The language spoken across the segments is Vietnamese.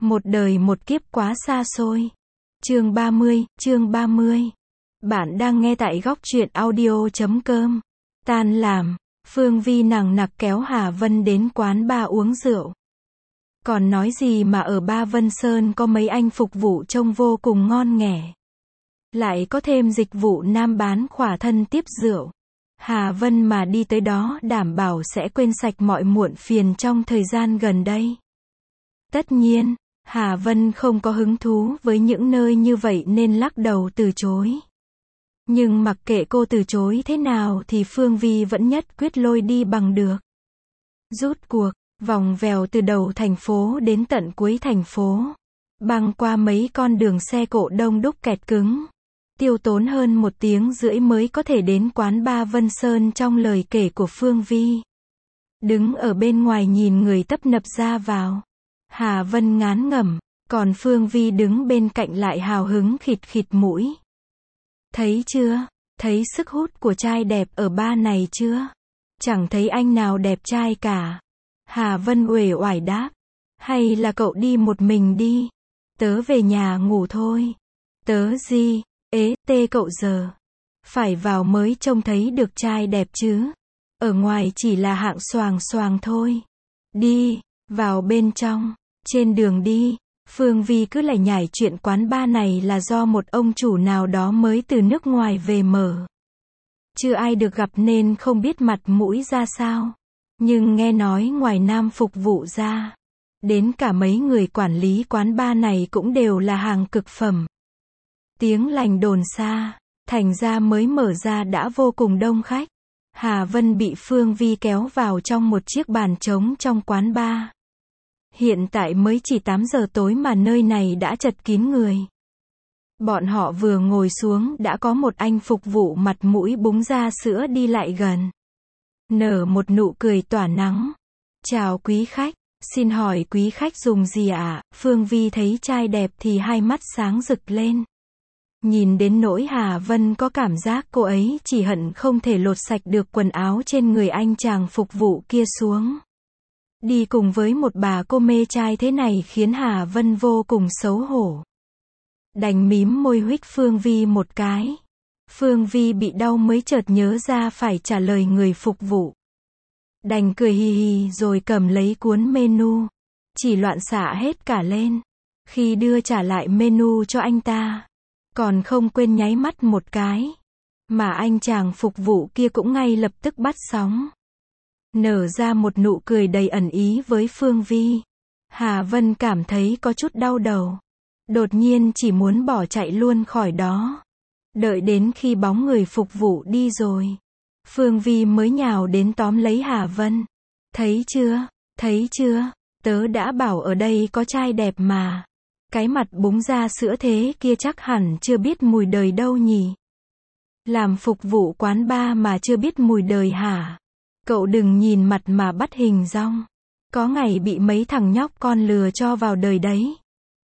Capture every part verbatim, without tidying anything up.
Một đời một kiếp quá xa xôi. Chương ba mươi, chương ba mươi. Bạn đang nghe tại góc truyện audio chấm com. Tan làm, Phương Vi nằng nặc kéo Hà Vân đến quán bar uống rượu. Còn nói gì mà ở Ba Vân Sơn có mấy anh phục vụ trông vô cùng ngon nghẻ. Lại có thêm dịch vụ nam bán khỏa thân tiếp rượu. Hà Vân mà đi tới đó đảm bảo sẽ quên sạch mọi muộn phiền trong thời gian gần đây. Tất nhiên, Hà Vân không có hứng thú với những nơi như vậy nên lắc đầu từ chối. Nhưng mặc kệ cô từ chối thế nào thì Phương Vi vẫn nhất quyết lôi đi bằng được. Rút cuộc, vòng vèo từ đầu thành phố đến tận cuối thành phố. Băng qua mấy con đường xe cộ đông đúc kẹt cứng. Tiêu tốn hơn một tiếng rưỡi mới có thể đến quán Ba Vân Sơn trong lời kể của Phương Vi. Đứng ở bên ngoài nhìn người tấp nập ra vào. Hà Vân ngán ngẩm, còn Phương Vi đứng bên cạnh lại hào hứng khịt khịt mũi. Thấy chưa? Thấy sức hút của trai đẹp ở bar này chưa? Chẳng thấy anh nào đẹp trai cả. Hà Vân uể oải đáp. Hay là cậu đi một mình đi? Tớ về nhà ngủ thôi. Tớ gì? Ế, tê cậu giờ. Phải vào mới trông thấy được trai đẹp chứ. Ở ngoài chỉ là hạng xoàng xoàng thôi. Đi, vào bên trong. Trên đường đi, Phương Vi cứ lải nhải chuyện quán bar này là do một ông chủ nào đó mới từ nước ngoài về mở. Chưa ai được gặp nên không biết mặt mũi ra sao. Nhưng nghe nói ngoài nam phục vụ ra, đến cả mấy người quản lý quán bar này cũng đều là hàng cực phẩm. Tiếng lành đồn xa, thành ra mới mở ra đã vô cùng đông khách. Hà Vân bị Phương Vi kéo vào trong một chiếc bàn trống trong quán bar. Hiện tại mới chỉ tám giờ tối mà nơi này đã chật kín người. Bọn họ vừa ngồi xuống đã có một anh phục vụ mặt mũi búng ra sữa đi lại gần. Nở một nụ cười tỏa nắng. Chào quý khách, xin hỏi quý khách dùng gì ạ? À? Phương Vi thấy trai đẹp thì hai mắt sáng rực lên. Nhìn đến nỗi Hà Vân có cảm giác cô ấy chỉ hận không thể lột sạch được quần áo trên người anh chàng phục vụ kia xuống. Đi cùng với một bà cô mê trai thế này khiến Hà Vân vô cùng xấu hổ. Đành mím môi huých Phương Vi một cái. Phương Vi bị đau mới chợt nhớ ra phải trả lời người phục vụ. Đành cười hì hì rồi cầm lấy cuốn menu. Chỉ loạn xạ hết cả lên. Khi đưa trả lại menu cho anh ta, còn không quên nháy mắt một cái. Mà anh chàng phục vụ kia cũng ngay lập tức bắt sóng. Nở ra một nụ cười đầy ẩn ý với Phương Vi. Hà Vân cảm thấy có chút đau đầu. Đột nhiên chỉ muốn bỏ chạy luôn khỏi đó. Đợi đến khi bóng người phục vụ đi rồi, Phương Vi mới nhào đến tóm lấy Hà Vân. Thấy chưa? Thấy chưa? Tớ đã bảo ở đây có trai đẹp mà. Cái mặt búng ra sữa thế kia chắc hẳn chưa biết mùi đời đâu nhỉ? Làm phục vụ quán bar mà chưa biết mùi đời hả? Cậu đừng nhìn mặt mà bắt hình dong. Có ngày bị mấy thằng nhóc con lừa cho vào đời đấy.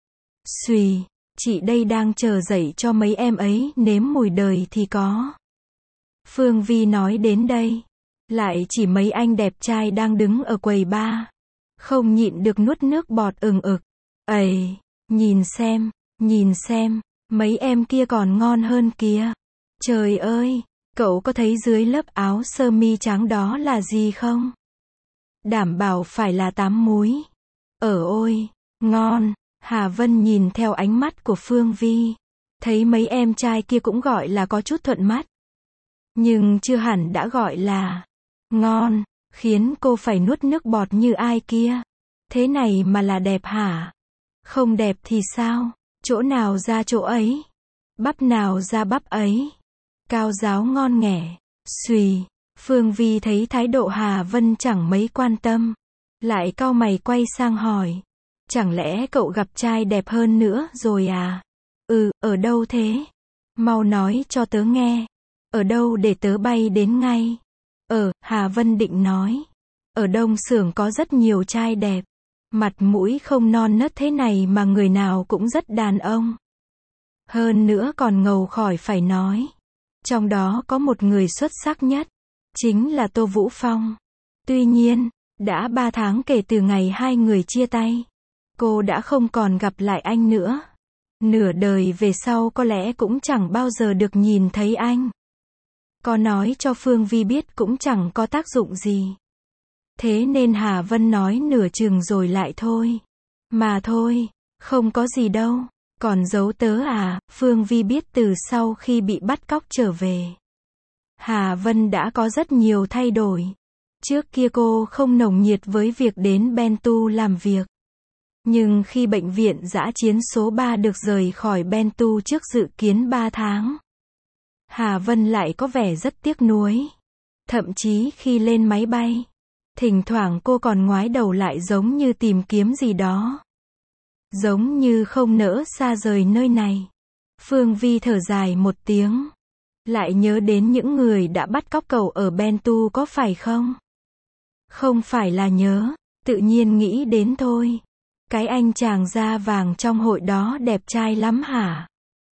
Xùy, chị đây đang chờ dậy cho mấy em ấy nếm mùi đời thì có. Phương Vi nói đến đây, lại chỉ mấy anh đẹp trai đang đứng ở quầy bar. Không nhịn được nuốt nước bọt ừng ực. Ầy, nhìn xem, nhìn xem, mấy em kia còn ngon hơn kìa. Trời ơi! Cậu có thấy dưới lớp áo sơ mi trắng đó là gì không? Đảm bảo phải là tám múi. Ở ôi, ngon. Hà Vân nhìn theo ánh mắt của Phương Vi. Thấy mấy em trai kia cũng gọi là có chút thuận mắt. Nhưng chưa hẳn đã gọi là ngon, khiến cô phải nuốt nước bọt như ai kia. Thế này mà là đẹp hả? Không đẹp thì sao? Chỗ nào ra chỗ ấy? Bắp nào ra bắp ấy? Cao giáo ngon nghẻ. Xùy, Phương Vi thấy thái độ Hà Vân chẳng mấy quan tâm. Lại cau mày quay sang hỏi. Chẳng lẽ cậu gặp trai đẹp hơn nữa rồi à? Ừ, ở đâu thế? Mau nói cho tớ nghe. Ở đâu để tớ bay đến ngay? Ờ, Hà Vân định nói. Ở Đông Xưởng có rất nhiều trai đẹp. Mặt mũi không non nớt thế này mà người nào cũng rất đàn ông. Hơn nữa còn ngầu khỏi phải nói. Trong đó có một người xuất sắc nhất, chính là Tô Vũ Phong. Tuy nhiên, đã ba tháng kể từ ngày hai người chia tay. cô đã không còn gặp lại anh nữa. Nửa đời về sau có lẽ cũng chẳng bao giờ được nhìn thấy anh. Có nói cho Phương Vi biết cũng chẳng có tác dụng gì. Thế nên Hà Vân nói nửa chừng rồi lại thôi. Mà thôi, không có gì đâu. Còn giấu tớ à? Phương Vi biết từ sau khi bị bắt cóc trở về, Hà Vân đã có rất nhiều thay đổi. Trước kia cô không nồng nhiệt với việc đến Bentu làm việc. Nhưng khi bệnh viện dã chiến số ba được rời khỏi Bentu trước dự kiến ba tháng, Hà Vân lại có vẻ rất tiếc nuối. Thậm chí khi lên máy bay, thỉnh thoảng cô còn ngoái đầu lại giống như tìm kiếm gì đó. Giống như không nỡ xa rời nơi này. Phương Vi thở dài một tiếng. Lại nhớ đến những người đã bắt cóc cậu ở Bentu có phải không? Không phải là nhớ, tự nhiên nghĩ đến thôi. Cái anh chàng da vàng trong hội đó đẹp trai lắm hả?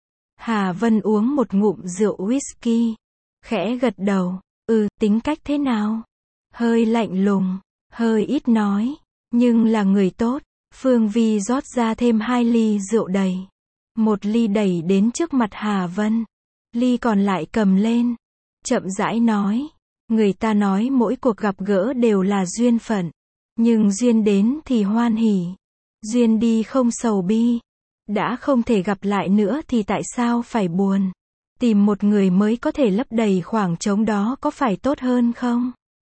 Hà Vân uống một ngụm rượu whisky, khẽ gật đầu. Ừ, tính cách thế nào? Hơi lạnh lùng, hơi ít nói, nhưng là người tốt. Phương Vi rót ra thêm hai ly rượu đầy. Một ly đẩy đến trước mặt Hà Vân. Ly còn lại cầm lên. Chậm rãi nói. Người ta nói mỗi cuộc gặp gỡ đều là duyên phận. Nhưng duyên đến thì hoan hỉ. Duyên đi không sầu bi. Đã không thể gặp lại nữa thì tại sao phải buồn? Tìm một người mới có thể lấp đầy khoảng trống đó có phải tốt hơn không?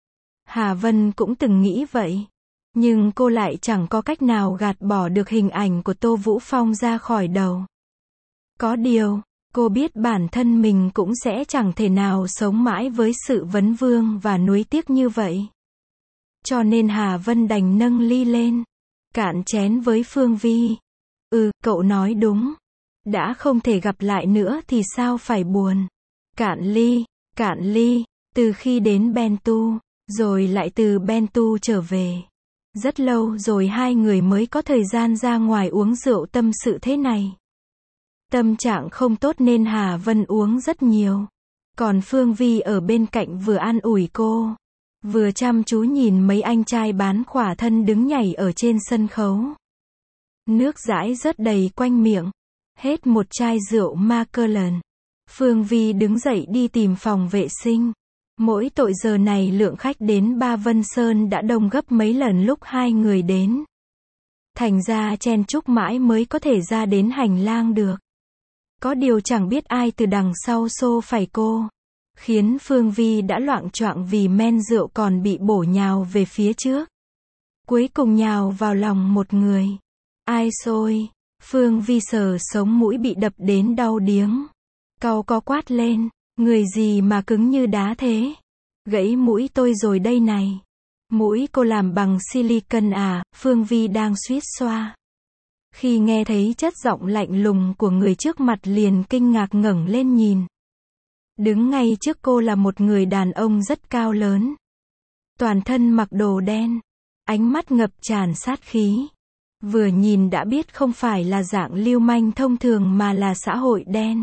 Hà Vân cũng từng nghĩ vậy. Nhưng cô lại chẳng có cách nào gạt bỏ được hình ảnh của Tô Vũ Phong ra khỏi đầu. Có điều, cô biết bản thân mình cũng sẽ chẳng thể nào sống mãi với sự vấn vương và nuối tiếc như vậy. Cho nên Hà Vân đành nâng ly lên, cạn chén với Phương Vi. Ừ, cậu nói đúng. Đã không thể gặp lại nữa thì sao phải buồn. Cạn ly, cạn ly, từ khi đến Bentu, rồi lại từ Bentu trở về. Rất lâu rồi hai người mới có thời gian ra ngoài uống rượu tâm sự thế này. Tâm trạng không tốt nên Hà Vân uống rất nhiều. Còn Phương Vi ở bên cạnh vừa an ủi cô, vừa chăm chú nhìn mấy anh trai bán khỏa thân đứng nhảy ở trên sân khấu. Nước dãi rớt đầy quanh miệng. Hết một chai rượu Macallan. Phương Vi đứng dậy đi tìm phòng vệ sinh. Mỗi tội giờ này lượng khách đến Ba Vân Sơn đã đông gấp mấy lần lúc hai người đến. Thành ra chen chúc mãi mới có thể ra đến hành lang được. Có điều chẳng biết ai từ đằng sau xô phải cô, khiến Phương Vi đã loạng choạng vì men rượu còn bị bổ nhào về phía trước. Cuối cùng nhào vào lòng một người. Ai xôi? Phương Vi sờ sống mũi bị đập đến đau điếng. Cau có quát lên. Người gì mà cứng như đá thế? Gãy mũi tôi rồi đây này. Mũi cô làm bằng silicon à? Phương Vi đang suýt xoa. Khi nghe thấy chất giọng lạnh lùng của người trước mặt liền kinh ngạc ngẩng lên nhìn. Đứng ngay trước cô là một người đàn ông rất cao lớn. Toàn thân mặc đồ đen. Ánh mắt ngập tràn sát khí. Vừa nhìn đã biết không phải là dạng lưu manh thông thường mà là xã hội đen.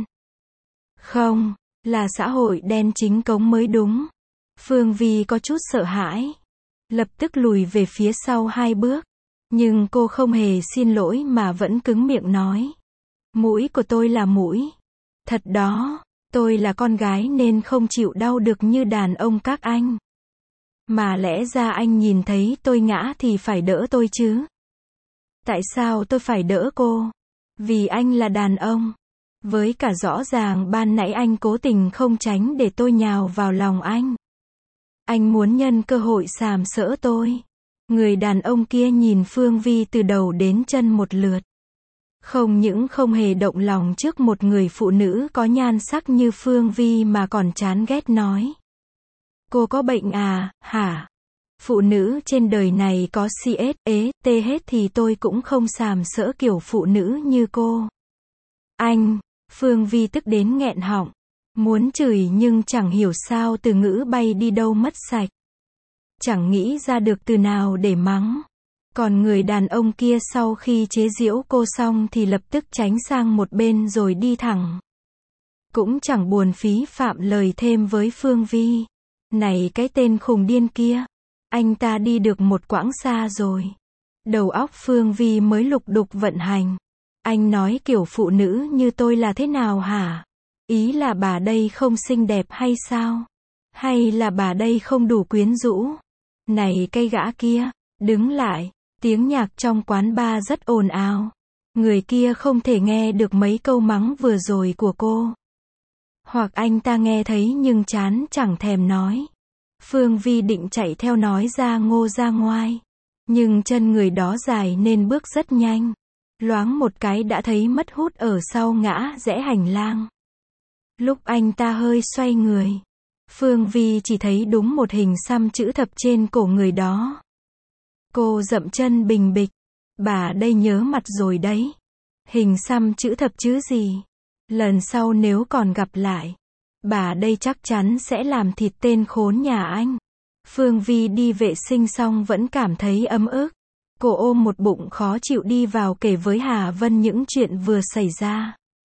Không, là xã hội đen chính cống mới đúng. Phương Vi có chút sợ hãi. Lập tức lùi về phía sau hai bước. Nhưng cô không hề xin lỗi mà vẫn cứng miệng nói. Mũi của tôi là mũi. Thật đó, tôi là con gái nên không chịu đau được như đàn ông các anh. Mà lẽ ra anh nhìn thấy tôi ngã thì phải đỡ tôi chứ. Tại sao tôi phải đỡ cô? Vì anh là đàn ông. Với cả rõ ràng ban nãy anh cố tình không tránh để tôi nhào vào lòng anh. Anh muốn nhân cơ hội sàm sỡ tôi. Người đàn ông kia nhìn Phương Vi từ đầu đến chân một lượt. Không những không hề động lòng trước một người phụ nữ có nhan sắc như Phương Vi mà còn chán ghét nói. Cô có bệnh à, hả? Phụ nữ trên đời này có xê ét, ế, tê hết thì tôi cũng không sàm sỡ kiểu phụ nữ như cô. Anh, Phương Vi tức đến nghẹn họng. Muốn chửi nhưng chẳng hiểu sao từ ngữ bay đi đâu mất sạch. Chẳng nghĩ ra được từ nào để mắng. Còn người đàn ông kia sau khi chế giễu cô xong thì lập tức tránh sang một bên rồi đi thẳng. Cũng chẳng buồn phí phạm lời thêm với Phương Vi. Này cái tên khùng điên kia. Anh ta đi được một quãng xa rồi. Đầu óc Phương Vi mới lục đục vận hành. Anh nói kiểu phụ nữ như tôi là thế nào hả? Ý là bà đây không xinh đẹp hay sao? Hay là bà đây không đủ quyến rũ? Này cây gã kia, đứng lại. Tiếng nhạc trong quán bar rất ồn ào. Người kia không thể nghe được mấy câu mắng vừa rồi của cô. Hoặc anh ta nghe thấy nhưng chán chẳng thèm nói. Phương Vi định chạy theo nói ra ngô ra ngoài. Nhưng chân người đó dài nên bước rất nhanh. Loáng một cái đã thấy mất hút ở sau ngã rẽ hành lang. Lúc anh ta hơi xoay người, Phương Vi chỉ thấy đúng một hình xăm chữ thập trên cổ người đó. Cô dậm chân bình bịch. Bà đây nhớ mặt rồi đấy. Hình xăm chữ thập chứ gì. Lần sau nếu còn gặp lại, bà đây chắc chắn sẽ làm thịt tên khốn nhà anh. Phương Vi đi vệ sinh xong vẫn cảm thấy ấm ức. Cô ôm một bụng khó chịu đi vào kể với Hà Vân những chuyện vừa xảy ra.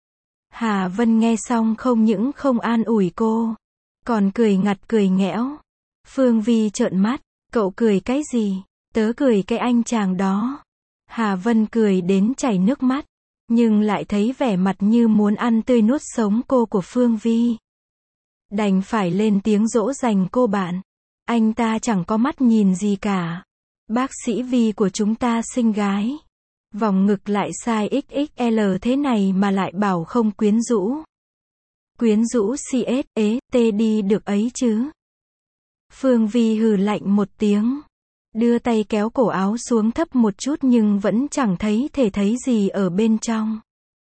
Hà Vân nghe xong không những không an ủi cô, còn cười ngặt cười nghẽo. Phương Vi trợn mắt, cậu cười cái gì? Tớ cười cái anh chàng đó. Hà Vân cười đến chảy nước mắt, nhưng lại thấy vẻ mặt như muốn ăn tươi nuốt sống cô của Phương Vi. Đành phải lên tiếng dỗ dành cô bạn. Anh ta chẳng có mắt nhìn gì cả. Bác sĩ Vi của chúng ta xinh gái. Vòng ngực lại size ích ích lờ thế này mà lại bảo không quyến rũ. Quyến rũ xê ét, ế, tê đi được ấy chứ. Phương Vi hừ lạnh một tiếng. Đưa tay kéo cổ áo xuống thấp một chút nhưng vẫn chẳng thấy thể thấy gì ở bên trong.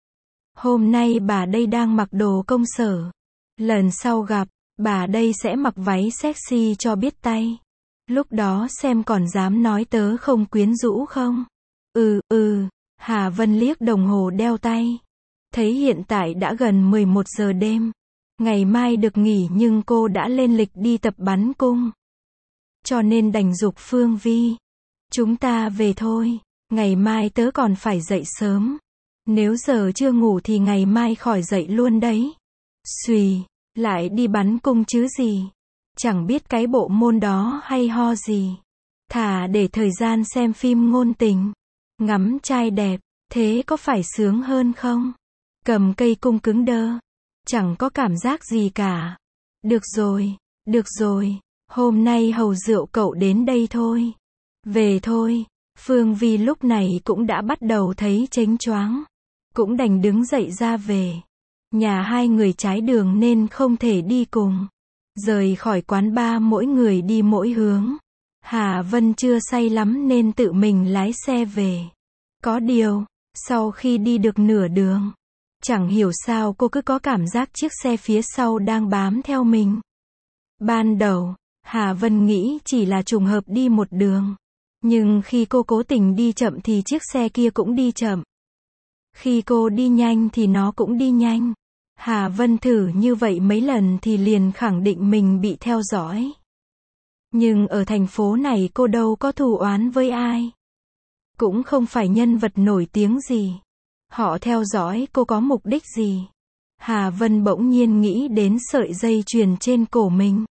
Hôm nay bà đây đang mặc đồ công sở. Lần sau gặp, bà đây sẽ mặc váy sexy cho biết tay. Lúc đó xem còn dám nói tớ không quyến rũ không? Ừ, ừ, Hà Vân liếc đồng hồ đeo tay. Thấy hiện tại đã gần mười một giờ đêm. Ngày mai được nghỉ nhưng cô đã lên lịch đi tập bắn cung. Cho nên đành giục Phương Vi. Chúng ta về thôi, ngày mai tớ còn phải dậy sớm. Nếu giờ chưa ngủ thì ngày mai khỏi dậy luôn đấy. Xùy, lại đi bắn cung chứ gì. Chẳng biết cái bộ môn đó hay ho gì. Thà để thời gian xem phim ngôn tình, ngắm trai đẹp, thế có phải sướng hơn không? Cầm cây cung cứng đơ, chẳng có cảm giác gì cả. Được rồi, được rồi, hôm nay hầu rượu cậu đến đây thôi. Về thôi. Phương Vi lúc này cũng đã bắt đầu thấy chếnh choáng. Cũng đành đứng dậy ra về. Nhà hai người trái đường nên không thể đi cùng. Rời khỏi quán bar mỗi người đi mỗi hướng. Hà Vân chưa say lắm nên tự mình lái xe về. Có điều, sau khi đi được nửa đường, chẳng hiểu sao cô cứ có cảm giác chiếc xe phía sau đang bám theo mình. Ban đầu, Hà Vân nghĩ chỉ là trùng hợp đi một đường. Nhưng khi cô cố tình đi chậm thì chiếc xe kia cũng đi chậm. Khi cô đi nhanh thì nó cũng đi nhanh. Hà Vân thử như vậy mấy lần thì liền khẳng định mình bị theo dõi. Nhưng ở thành phố này cô đâu có thù oán với ai. Cũng không phải nhân vật nổi tiếng gì. Họ theo dõi cô có mục đích gì? Hà Vân bỗng nhiên nghĩ đến sợi dây chuyền trên cổ mình.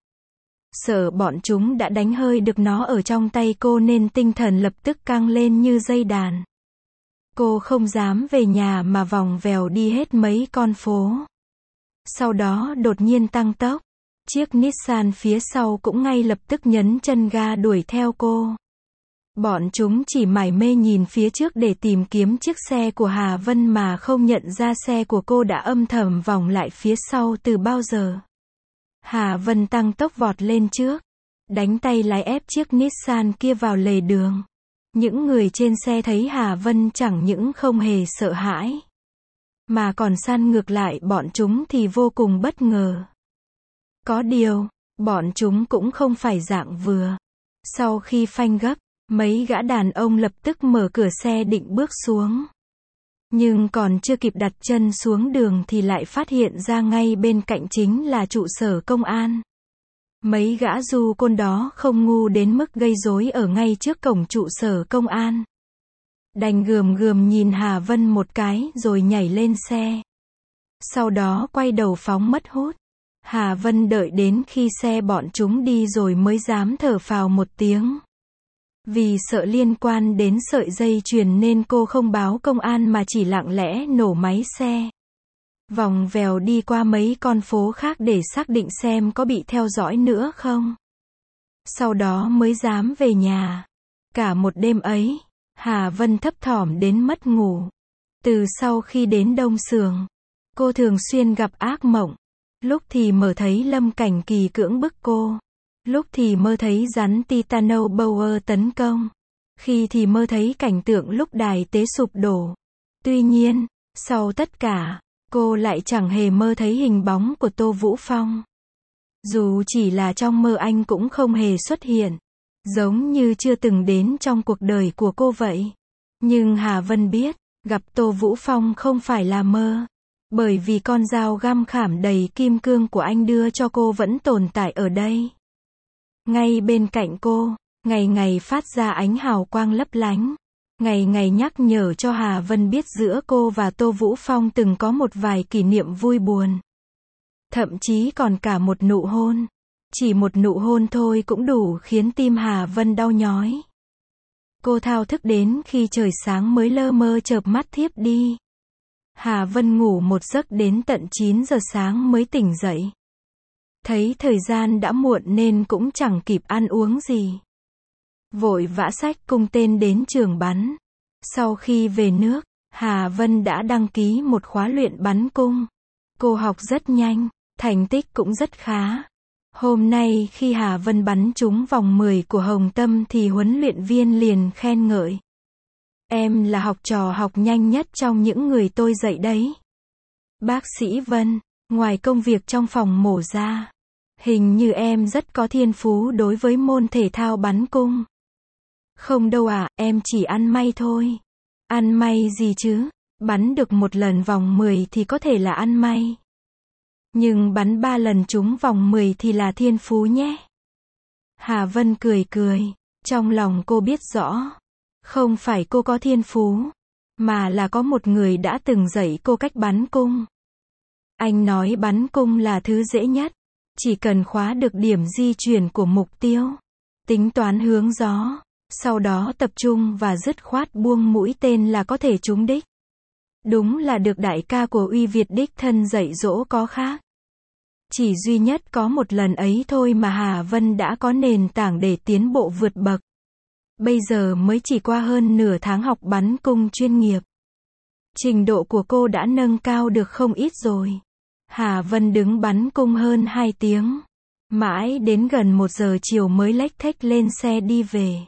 Sợ bọn chúng đã đánh hơi được nó ở trong tay cô nên tinh thần lập tức căng lên như dây đàn. Cô không dám về nhà mà vòng vèo đi hết mấy con phố. Sau đó đột nhiên tăng tốc. Chiếc Nissan phía sau cũng ngay lập tức nhấn chân ga đuổi theo cô. Bọn chúng chỉ mải mê nhìn phía trước để tìm kiếm chiếc xe của Hà Vân mà không nhận ra xe của cô đã âm thầm vòng lại phía sau từ bao giờ. Hà Vân tăng tốc vọt lên trước, đánh tay lái ép chiếc Nissan kia vào lề đường. Những người trên xe thấy Hà Vân chẳng những không hề sợ hãi, mà còn săn ngược lại bọn chúng thì vô cùng bất ngờ. Có điều, bọn chúng cũng không phải dạng vừa. Sau khi phanh gấp, mấy gã đàn ông lập tức mở cửa xe định bước xuống. Nhưng còn chưa kịp đặt chân xuống đường thì lại phát hiện ra ngay bên cạnh chính là trụ sở công an. Mấy gã du côn đó không ngu đến mức gây rối ở ngay trước cổng trụ sở công an. Đành gườm gườm nhìn Hà Vân một cái rồi nhảy lên xe. Sau đó quay đầu phóng mất hút. Hà Vân đợi đến khi xe bọn chúng đi rồi mới dám thở phào một tiếng. Vì sợ liên quan đến sợi dây chuyền nên cô không báo công an mà chỉ lặng lẽ nổ máy xe. Vòng vèo đi qua mấy con phố khác để xác định xem có bị theo dõi nữa không. Sau đó mới dám về nhà. Cả một đêm ấy, Hà Vân thấp thỏm đến mất ngủ. Từ sau khi đến Đông Sường, cô thường xuyên gặp ác mộng. Lúc thì mơ thấy Lâm Cảnh Kỳ cưỡng bức cô. Lúc thì mơ thấy rắn Titanoboa tấn công. Khi thì mơ thấy cảnh tượng lúc đài tế sụp đổ. Tuy nhiên, sau tất cả, cô lại chẳng hề mơ thấy hình bóng của Tô Vũ Phong. Dù chỉ là trong mơ anh cũng không hề xuất hiện. Giống như chưa từng đến trong cuộc đời của cô vậy. Nhưng Hà Vân biết, gặp Tô Vũ Phong không phải là mơ. Bởi vì con dao găm khảm đầy kim cương của anh đưa cho cô vẫn tồn tại ở đây. Ngay bên cạnh cô, ngày ngày phát ra ánh hào quang lấp lánh. Ngày ngày nhắc nhở cho Hà Vân biết giữa cô và Tô Vũ Phong từng có một vài kỷ niệm vui buồn. Thậm chí còn cả một nụ hôn. Chỉ một nụ hôn thôi cũng đủ khiến tim Hà Vân đau nhói. Cô thao thức đến khi trời sáng mới lơ mơ chợp mắt thiếp đi. Hà Vân ngủ một giấc đến tận chín giờ sáng mới tỉnh dậy. Thấy thời gian đã muộn nên cũng chẳng kịp ăn uống gì. Vội vã xách cung tên đến trường bắn. Sau khi về nước, Hà Vân đã đăng ký một khóa luyện bắn cung. Cô học rất nhanh, thành tích cũng rất khá. Hôm nay khi Hà Vân bắn trúng vòng mười của Hồng Tâm thì huấn luyện viên liền khen ngợi. Em là học trò học nhanh nhất trong những người tôi dạy đấy. Bác sĩ Vân, ngoài công việc trong phòng mổ ra, hình như em rất có thiên phú đối với môn thể thao bắn cung. Không đâu ạ, à, em chỉ ăn may thôi. Ăn may gì chứ, bắn được một lần vòng mười thì có thể là ăn may. Nhưng bắn ba lần trúng vòng mười thì là thiên phú nhé. Hà Vân cười cười, trong lòng cô biết rõ. Không phải cô có thiên phú, mà là có một người đã từng dạy cô cách bắn cung. Anh nói bắn cung là thứ dễ nhất. Chỉ cần khóa được điểm di chuyển của mục tiêu, tính toán hướng gió, sau đó tập trung và dứt khoát buông mũi tên là có thể trúng đích. Đúng là được đại ca của Uy Việt đích thân dạy dỗ có khác. Chỉ duy nhất có một lần ấy thôi mà Hà Vân đã có nền tảng để tiến bộ vượt bậc. Bây giờ mới chỉ qua hơn nửa tháng học bắn cung chuyên nghiệp. Trình độ của cô đã nâng cao được không ít rồi. Hà Vân đứng bắn cung hơn hai tiếng. Mãi đến gần một giờ chiều mới lếch thếch lên xe đi về.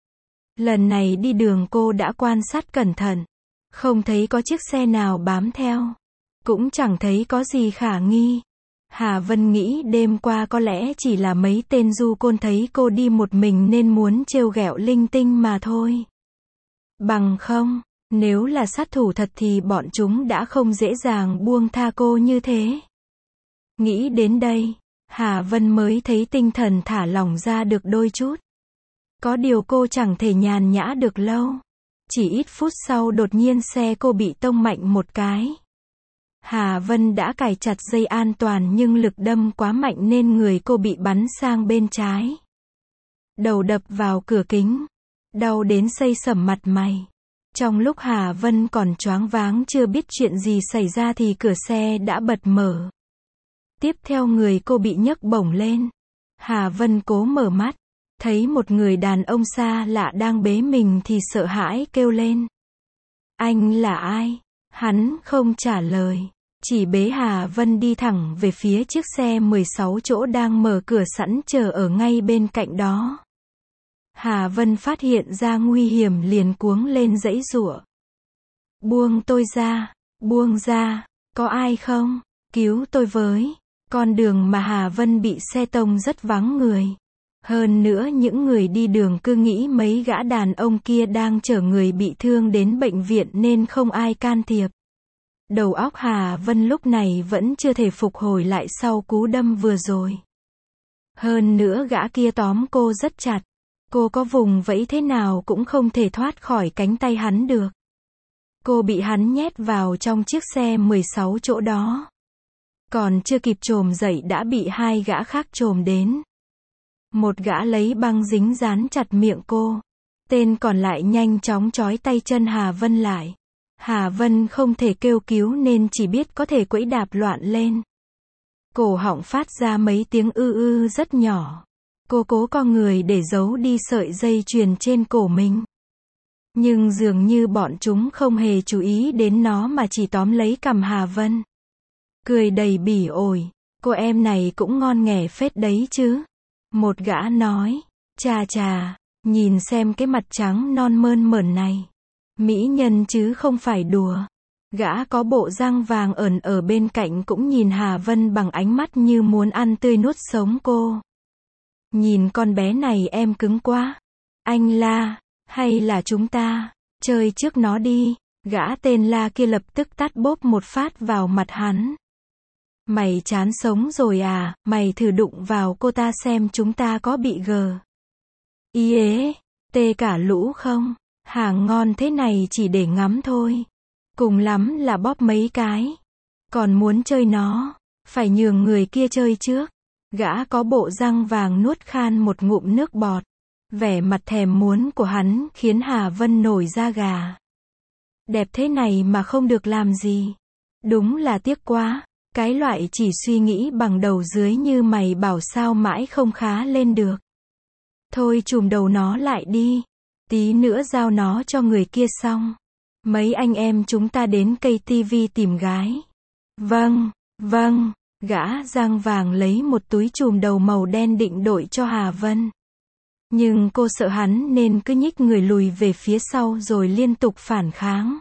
Lần này đi đường cô đã quan sát cẩn thận. Không thấy có chiếc xe nào bám theo. Cũng chẳng thấy có gì khả nghi. Hà Vân nghĩ đêm qua có lẽ chỉ là mấy tên du côn thấy cô đi một mình nên muốn trêu ghẹo linh tinh mà thôi. Bằng không, nếu là sát thủ thật thì bọn chúng đã không dễ dàng buông tha cô như thế. Nghĩ đến đây, Hà Vân mới thấy tinh thần thả lỏng ra được đôi chút. Có điều cô chẳng thể nhàn nhã được lâu. Chỉ ít phút sau đột nhiên xe cô bị tông mạnh một cái. Hà Vân đã cài chặt dây an toàn nhưng lực đâm quá mạnh nên người cô bị bắn sang bên trái. Đầu đập vào cửa kính. Đau đến xây sẩm mặt mày. Trong lúc Hà Vân còn choáng váng chưa biết chuyện gì xảy ra thì cửa xe đã bật mở. Tiếp theo người cô bị nhấc bổng lên. Hà Vân cố mở mắt. Thấy một người đàn ông xa lạ đang bế mình thì sợ hãi kêu lên. Anh là ai? Hắn không trả lời. Chỉ bế Hà Vân đi thẳng về phía chiếc xe mười sáu chỗ đang mở cửa sẵn chờ ở ngay bên cạnh đó. Hà Vân phát hiện ra nguy hiểm liền cuống lên giãy giụa. Buông tôi ra, buông ra, có ai không? Cứu tôi với. Con đường mà Hà Vân bị xe tông rất vắng người. Hơn nữa những người đi đường cứ nghĩ mấy gã đàn ông kia đang chở người bị thương đến bệnh viện nên không ai can thiệp. Đầu óc Hà Vân lúc này vẫn chưa thể phục hồi lại sau cú đâm vừa rồi. Hơn nữa gã kia tóm cô rất chặt. Cô có vùng vẫy thế nào cũng không thể thoát khỏi cánh tay hắn được. Cô bị hắn nhét vào trong chiếc xe mười sáu chỗ đó. Còn chưa kịp chồm dậy đã bị hai gã khác chồm đến. Một gã lấy băng dính dán chặt miệng cô. Tên còn lại nhanh chóng trói tay chân Hà Vân lại. Hà Vân không thể kêu cứu nên chỉ biết có thể quẫy đạp loạn lên. Cổ họng phát ra mấy tiếng ư ư rất nhỏ. Cô cố co người để giấu đi sợi dây chuyền trên cổ mình. Nhưng dường như bọn chúng không hề chú ý đến nó mà chỉ tóm lấy cằm Hà Vân. Cười đầy bỉ ổi, cô em này cũng ngon nghẻ phết đấy chứ. Một gã nói, chà chà, nhìn xem cái mặt trắng non mơn mởn này. Mỹ nhân chứ không phải đùa. Gã có bộ răng vàng ẩn ở bên cạnh cũng nhìn Hà Vân bằng ánh mắt như muốn ăn tươi nuốt sống cô. Nhìn con bé này em cứng quá. Anh La, hay là chúng ta chơi trước nó đi. Gã tên La kia lập tức tát bốp một phát vào mặt hắn. Mày chán sống rồi à, mày thử đụng vào cô ta xem chúng ta có bị gờ. Ý ế, tê cả lũ không? Hàng ngon thế này chỉ để ngắm thôi. Cùng lắm là bóp mấy cái. Còn muốn chơi nó, phải nhường người kia chơi trước. Gã có bộ răng vàng nuốt khan một ngụm nước bọt. Vẻ mặt thèm muốn của hắn khiến Hà Vân nổi da gà. Đẹp thế này mà không được làm gì. Đúng là tiếc quá. Cái loại chỉ suy nghĩ bằng đầu dưới như mày bảo sao mãi không khá lên được. Thôi chùm đầu nó lại đi. Tí nữa giao nó cho người kia xong. Mấy anh em chúng ta đến cây tivi tìm gái. Vâng, vâng. Gã răng vàng lấy một túi chùm đầu màu đen định đội cho Hà Vân. Nhưng cô sợ hắn nên cứ nhích người lùi về phía sau rồi liên tục phản kháng.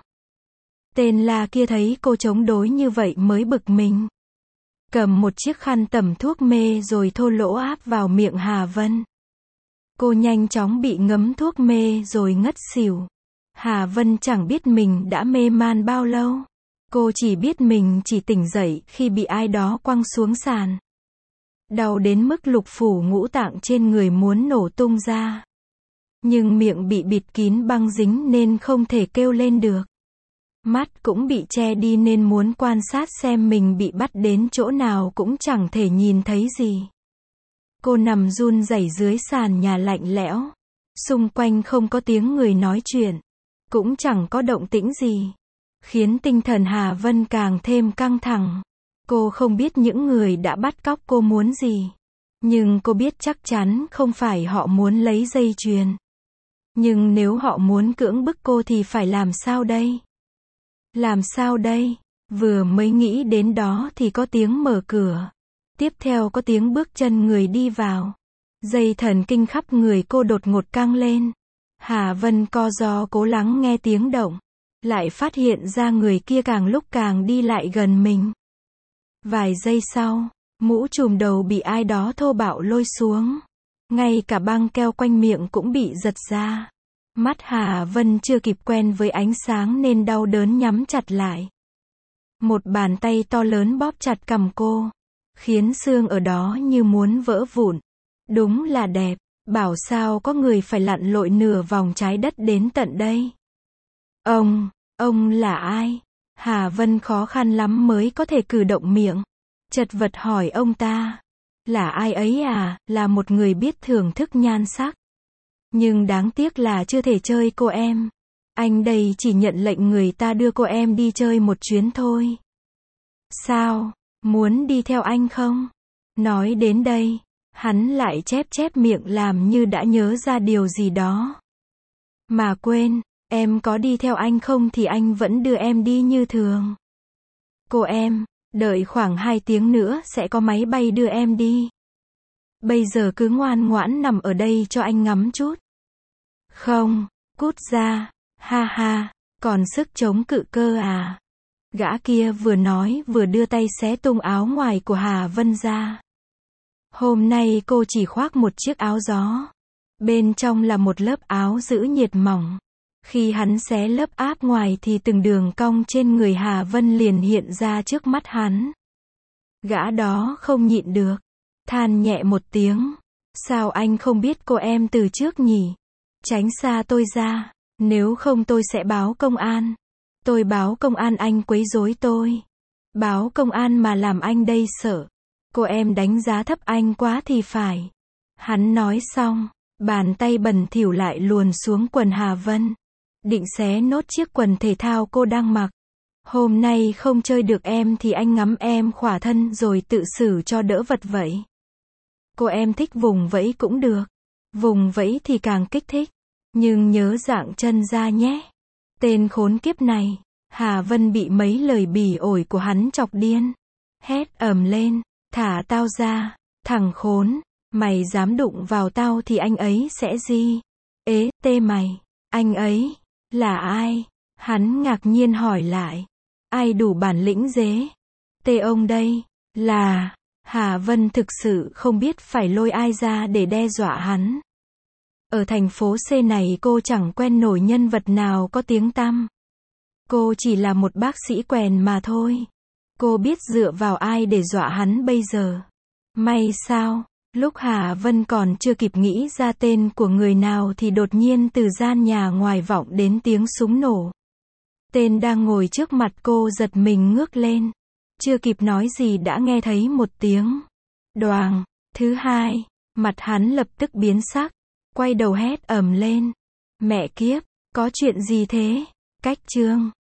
Tên La kia thấy cô chống đối như vậy mới bực mình. Cầm một chiếc khăn tẩm thuốc mê rồi thô lỗ áp vào miệng Hà Vân. Cô nhanh chóng bị ngấm thuốc mê rồi ngất xỉu. Hà Vân chẳng biết mình đã mê man bao lâu. Cô chỉ biết mình chỉ tỉnh dậy khi bị ai đó quăng xuống sàn. Đau đến mức lục phủ ngũ tạng trên người muốn nổ tung ra. Nhưng miệng bị bịt kín băng dính nên không thể kêu lên được. Mắt cũng bị che đi nên muốn quan sát xem mình bị bắt đến chỗ nào cũng chẳng thể nhìn thấy gì. Cô nằm run rẩy dưới sàn nhà lạnh lẽo. Xung quanh không có tiếng người nói chuyện. Cũng chẳng có động tĩnh gì. Khiến tinh thần Hà Vân càng thêm căng thẳng. Cô không biết những người đã bắt cóc cô muốn gì. Nhưng cô biết chắc chắn không phải họ muốn lấy dây chuyền. Nhưng nếu họ muốn cưỡng bức cô thì phải làm sao đây? Làm sao đây? Vừa mới nghĩ đến đó thì có tiếng mở cửa. Tiếp theo có tiếng bước chân người đi vào. Dây thần kinh khắp người cô đột ngột căng lên. Hà Vân co ro cố lắng nghe tiếng động. Lại phát hiện ra người kia càng lúc càng đi lại gần mình. Vài giây sau, mũ trùm đầu bị ai đó thô bạo lôi xuống. Ngay cả băng keo quanh miệng cũng bị giật ra. Mắt Hà Vân chưa kịp quen với ánh sáng nên đau đớn nhắm chặt lại. Một bàn tay to lớn bóp chặt cằm cô, khiến xương ở đó như muốn vỡ vụn. Đúng là đẹp, bảo sao có người phải lặn lội nửa vòng trái đất đến tận đây. Ông, ông là ai? Hà Vân khó khăn lắm mới có thể cử động miệng. Chật vật hỏi ông ta. Là ai ấy à? Là một người biết thưởng thức nhan sắc. Nhưng đáng tiếc là chưa thể chơi cô em. Anh đây chỉ nhận lệnh người ta đưa cô em đi chơi một chuyến thôi. Sao? Muốn đi theo anh không? Nói đến đây, hắn lại chép chép miệng làm như đã nhớ ra điều gì đó. Mà quên, em có đi theo anh không thì anh vẫn đưa em đi như thường. Cô em, đợi khoảng hai tiếng nữa sẽ có máy bay đưa em đi. Bây giờ cứ ngoan ngoãn nằm ở đây cho anh ngắm chút. Không, cút ra, ha ha, còn sức chống cự cơ à. Gã kia vừa nói vừa đưa tay xé tung áo ngoài của Hà Vân ra. Hôm nay cô chỉ khoác một chiếc áo gió. Bên trong là một lớp áo giữ nhiệt mỏng. Khi hắn xé lớp áp ngoài thì từng đường cong trên người Hà Vân liền hiện ra trước mắt hắn. Gã đó không nhịn được. Than nhẹ một tiếng. Sao anh không biết cô em từ trước nhỉ? Tránh xa tôi ra. Nếu không tôi sẽ báo công an. Tôi báo công an anh quấy rối tôi. Báo công an mà làm anh đây sợ. Cô em đánh giá thấp anh quá thì phải. Hắn nói xong, Bàn tay bẩn thỉu lại luồn xuống quần Hà Vân. Định xé nốt chiếc quần thể thao cô đang mặc. Hôm nay không chơi được em thì anh ngắm em khỏa thân rồi tự xử cho đỡ vật vậy. Cô em thích vùng vẫy cũng được. Vùng vẫy thì càng kích thích. Nhưng nhớ dạng chân ra nhé. Tên khốn kiếp này. Hà Vân bị mấy lời bỉ ổi của hắn chọc điên. Hét ầm lên. Thả tao ra. Thằng khốn. Mày dám đụng vào tao thì anh ấy sẽ gì? Ế, tê mày. Anh ấy. Là ai? Hắn ngạc nhiên hỏi lại. Ai đủ bản lĩnh dế? Tê ông đây. Là. Hà Vân thực sự không biết phải lôi ai ra để đe dọa hắn. Ở thành phố C này cô chẳng quen nổi nhân vật nào có tiếng tăm. Cô chỉ là một bác sĩ quèn mà thôi. Cô biết dựa vào ai để dọa hắn bây giờ. May sao, lúc Hà Vân còn chưa kịp nghĩ ra tên của người nào thì đột nhiên từ gian nhà ngoài vọng đến tiếng súng nổ. Tên đang ngồi trước mặt cô giật mình ngước lên. Chưa kịp nói gì đã nghe thấy một tiếng đoàng. Thứ hai, mặt hắn lập tức biến sắc. Quay đầu hét ầm lên. Mẹ kiếp, có chuyện gì thế? Cách chương